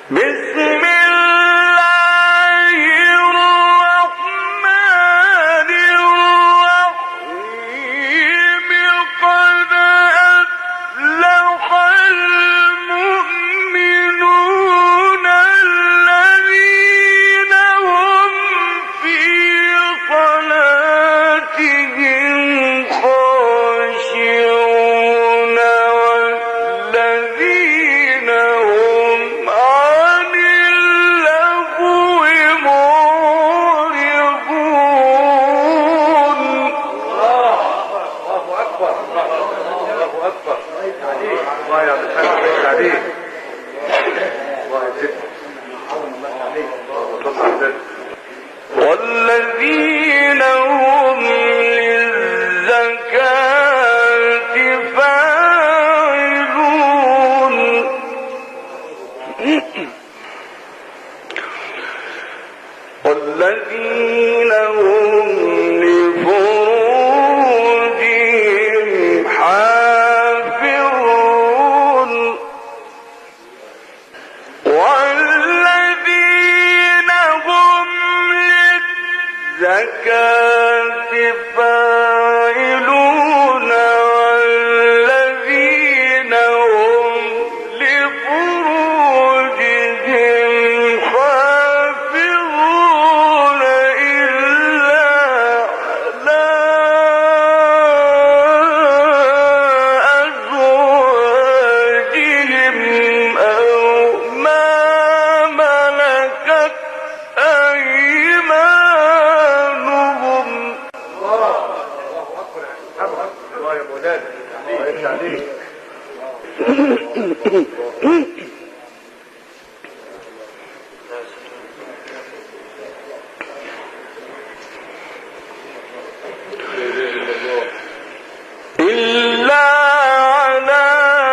بسم الله الرحمن الرحيم قد أفلح المؤمنون الذين هم في صلاتهم خاشعون والذين هم عن اللغو معرضون. الله أكبر الله أكبر. الله يا عبد الحميد عليك. الله يزيدك. والذين هم للزكاة فاعلون. والذين هم لفروجهم حافظون. والذين هم للزكاة فاعلون. والذين هم لفروجهم حافظون إلا على أزواجهم أو ما ملكت أيمانهم. الله أكبر. الله يا مولانا. الله يرجع عليك. إلا على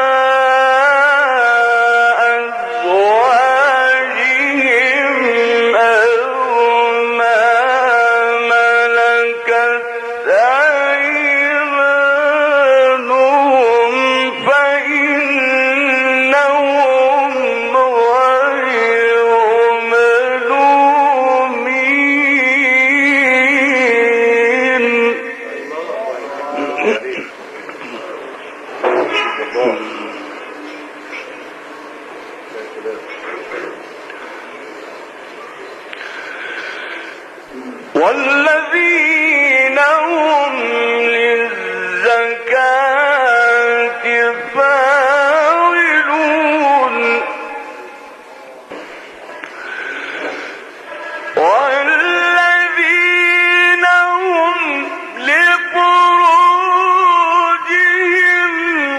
أزواجهم أو ما ملكت أيمانهم فإنهم غير ملومين. والذين هم للزكاة فاعلون. والذين هم لفروجهم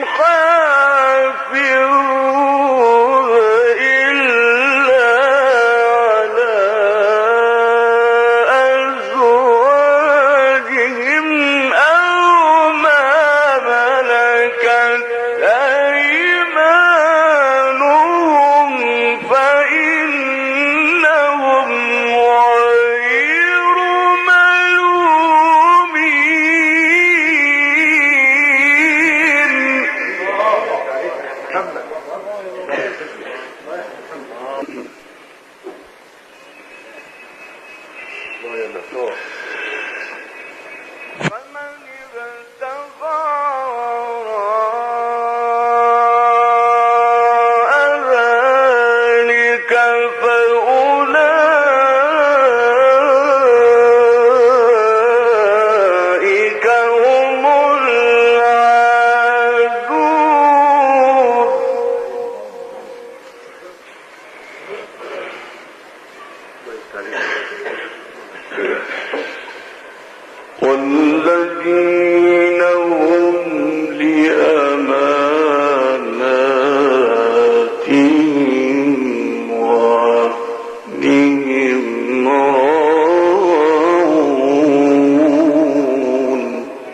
حافظون إلا على أزواجهم أو ما ملكت أيمانهم فإنهم غير ملومين. محمد. الله يا دكتور. فمن ابتغى وراء ذلك فأولئك هم العادون. والذين هم لأماناتهم وعهدهم راعون.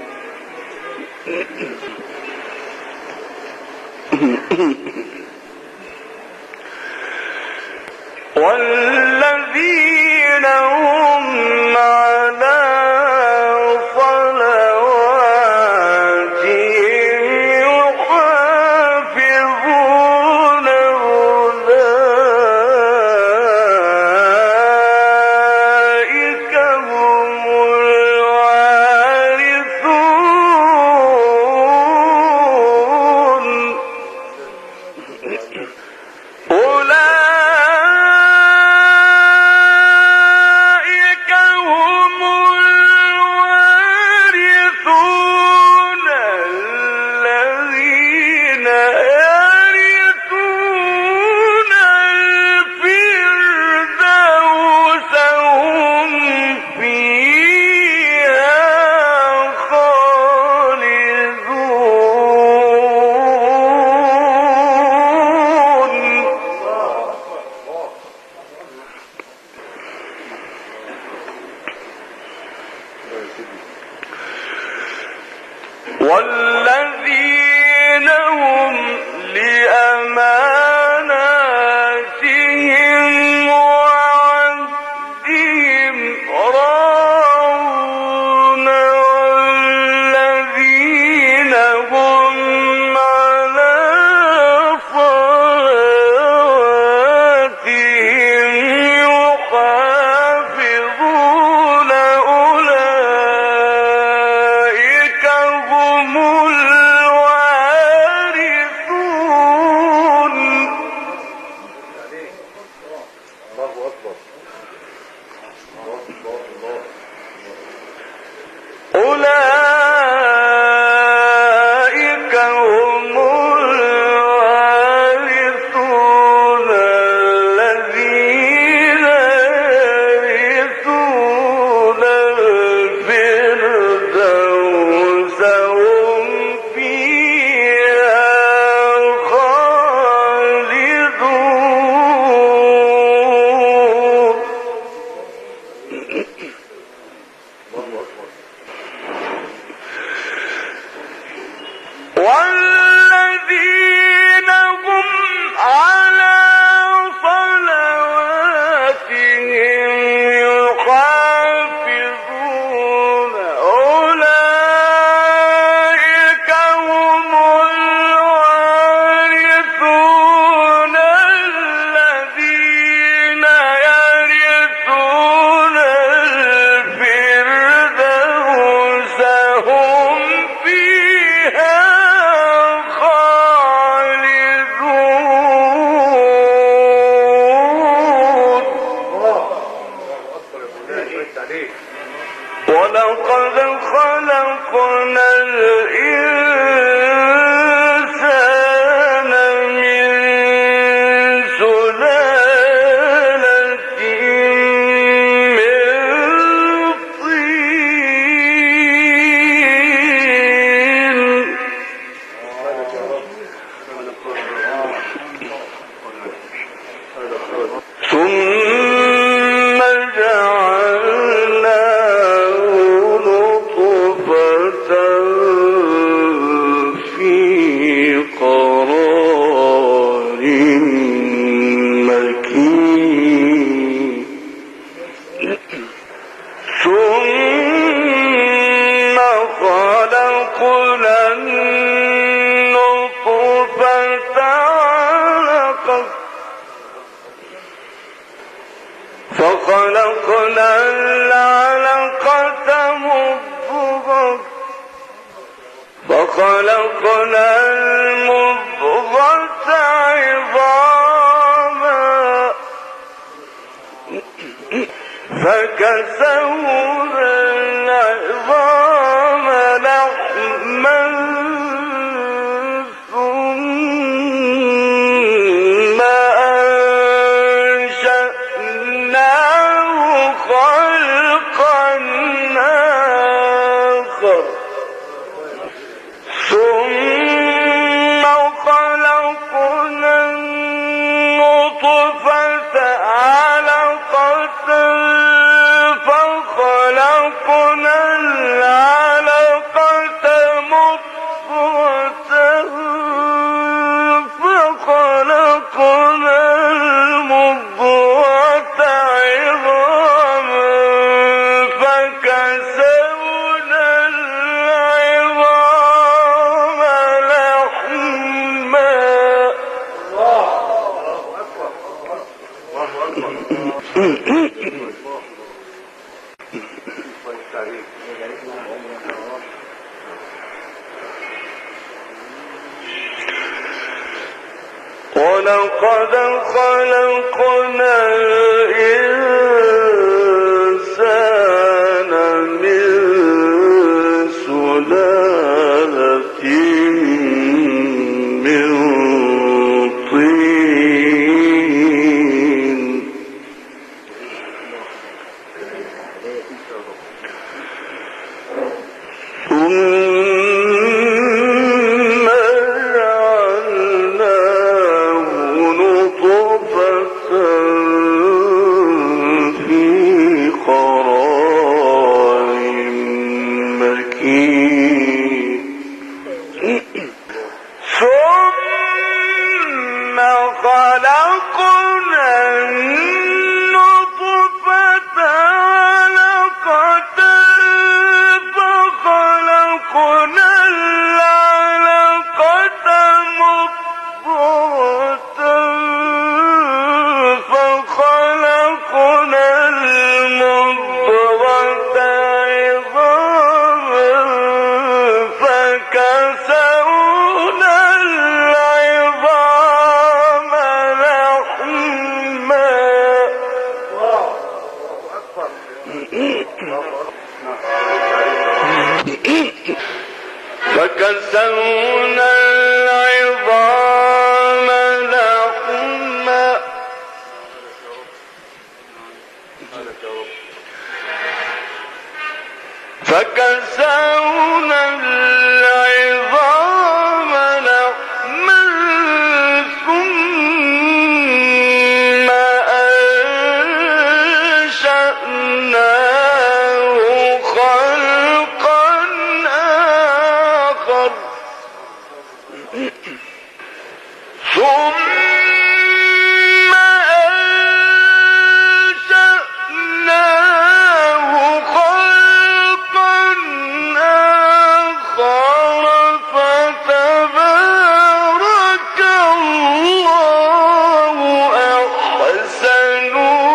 والذين هم على صلواتهم يحافظون. أولئك أولئك هم الوارثون الذين يرثون الفردوس هم فيها والذين هم لأماناتهم وعهدهم راعون والذين هم على صلواتهم يحافظون أولئك هم الوارثون. الله أكبر. أولئك هم الوارثون الذين يرثون الفردوس هم فيها خالدون. والذين هم على صلواتهم يحافظون أولئك هم الوارثون الذين يرثون الفردوس هم فيها خالدون. ولقد خلقنا الإنسان من سلالة من طين ثم جعلناه نطفة في قرار مكين ثم خلقنا النطفة علقة فخلقنا العلقة مضغة فخلقنا المضغة عظاما فكسونا العظام لحما ثم أنشأناه خلقا آخر ثم خلقنا النطفة علقة فخلقنا العلقة مضغة فخلقنا المضغة عظاما فكسونا العظام لحما. ولقد خلقنا الإنسان من سلالة من طين ثم جعلناه نطفة في قرار مكين ثم خلقنا النطفة علقة فخلقنا العلقة مضغة فخلقنا المضغة عظاما فكسونا العظام لحما فكسونا العظام لحما فكسونا العظام لحما ثم أنشأناه خلقا آخر ثم أنشأناه خلقا آخر فتبارك الله أحسن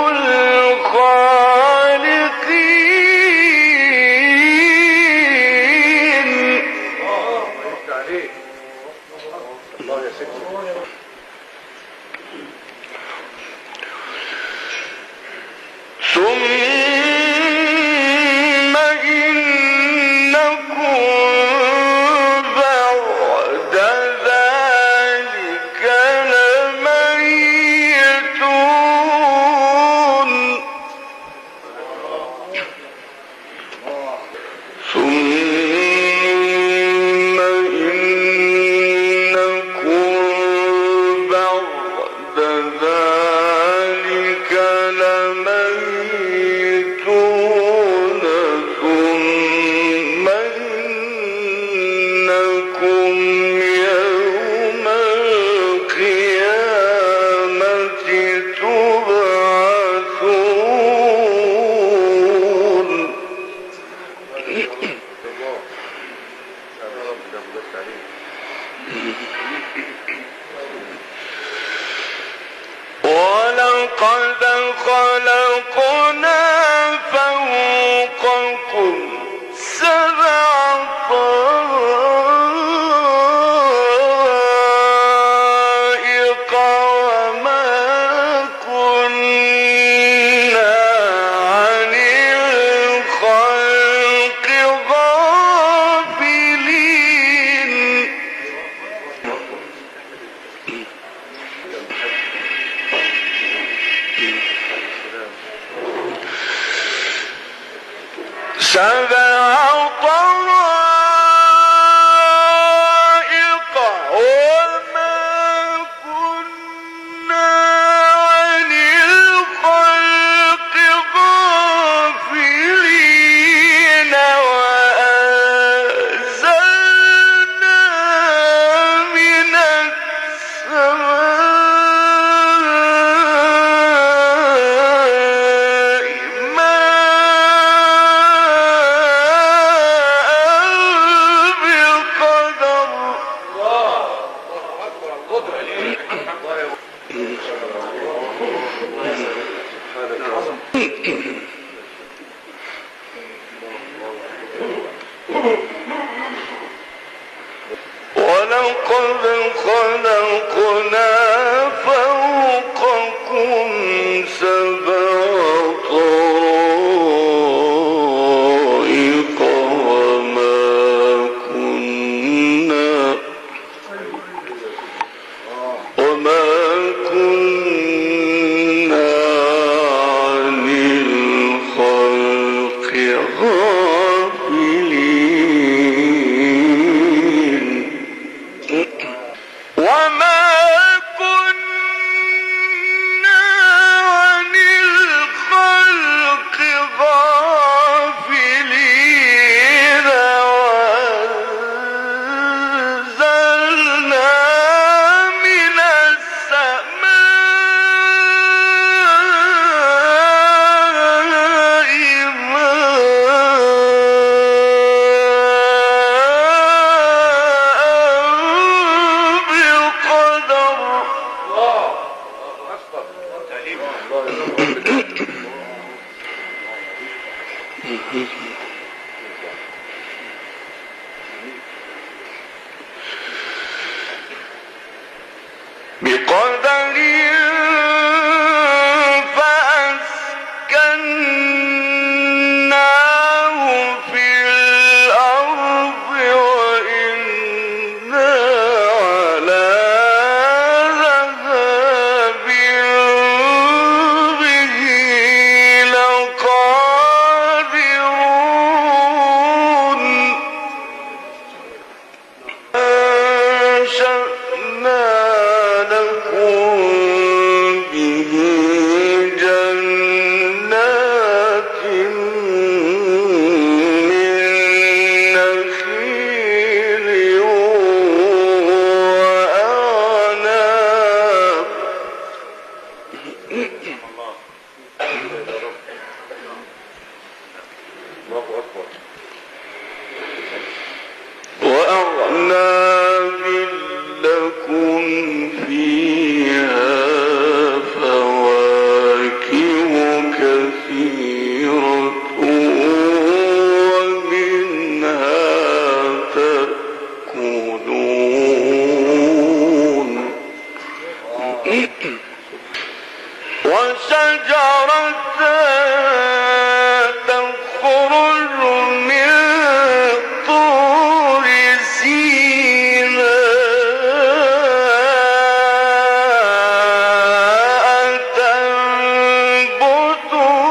الخالقين. الله يا سيدي. ثم إنكم بعد ذلك لميتون ثم إنكم بعد ذلك لميتون ثم إنكم يوم القيامة تبعثون. ولقد خلقنا فوقكم سبع طرائق وما كنا عن الخلق غافلين. سبع طرائق وما كنا عن الخلق غافلين وأنزلنا من السماء ماء بقدر فأسكناه في الأرض وإنا على ذهاب به لقادرون أنشأنا لكم به جنات من نخيل وأعناب الله أكبر. وأعناب لكم فيها فواكه كثيرة ومنها تأكلون وشجرة تخرج من طور سيناء تنبت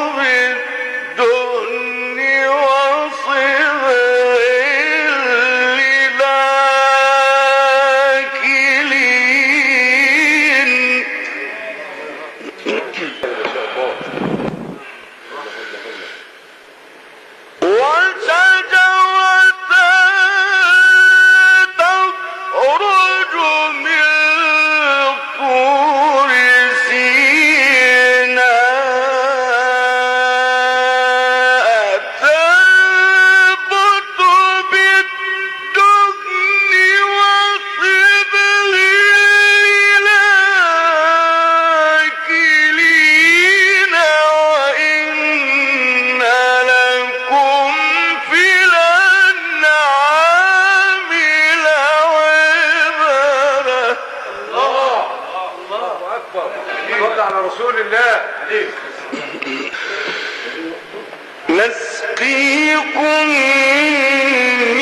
بالدهن وصبغ للآكلين وشجرة تخرج من طور سيناء تنبت بالدهن وصبغ للآكلين وإن لكم في الأنعام لعبرة الله أكبر. صل على رسول الله. نسقيكم